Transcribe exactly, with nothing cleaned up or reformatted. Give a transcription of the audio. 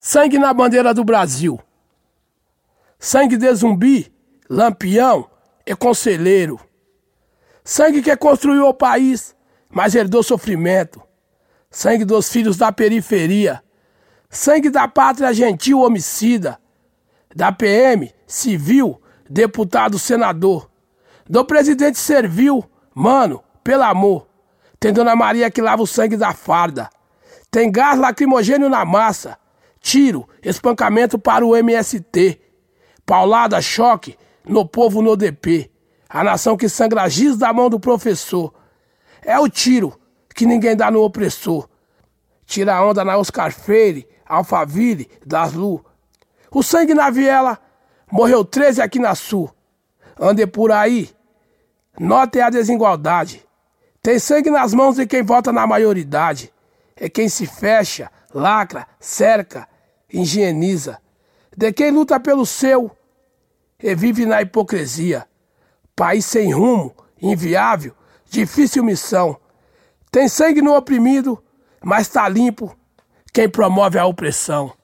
Sangue na bandeira do Brasil. Sangue de Zumbi, Lampião e Conselheiro. Sangue que construiu o país, mas herdou sofrimento. Sangue dos filhos da periferia. Sangue da pátria gentil homicida. Da P M, civil, deputado, senador. Do presidente servil, mano, pelo amor. Tem Dona Maria que lava o sangue da farda. Tem gás lacrimogênio na massa. Tiro, espancamento para o M S T. Paulada, choque no povo no D P. A nação que sangra giz da mão do professor. É o tiro que ninguém dá no opressor. Tira a onda na Oscar Freire, Alphaville, das Lu. O sangue na viela, morreu treze aqui na Sul. Ande por aí, notem a desigualdade. Tem sangue nas mãos de quem vota na maioridade. É quem se fecha, lacra, cerca, higieniza. De quem luta pelo seu e vive na hipocrisia. País sem rumo, inviável, difícil missão. Tem sangue no oprimido, mas tá limpo quem promove a opressão.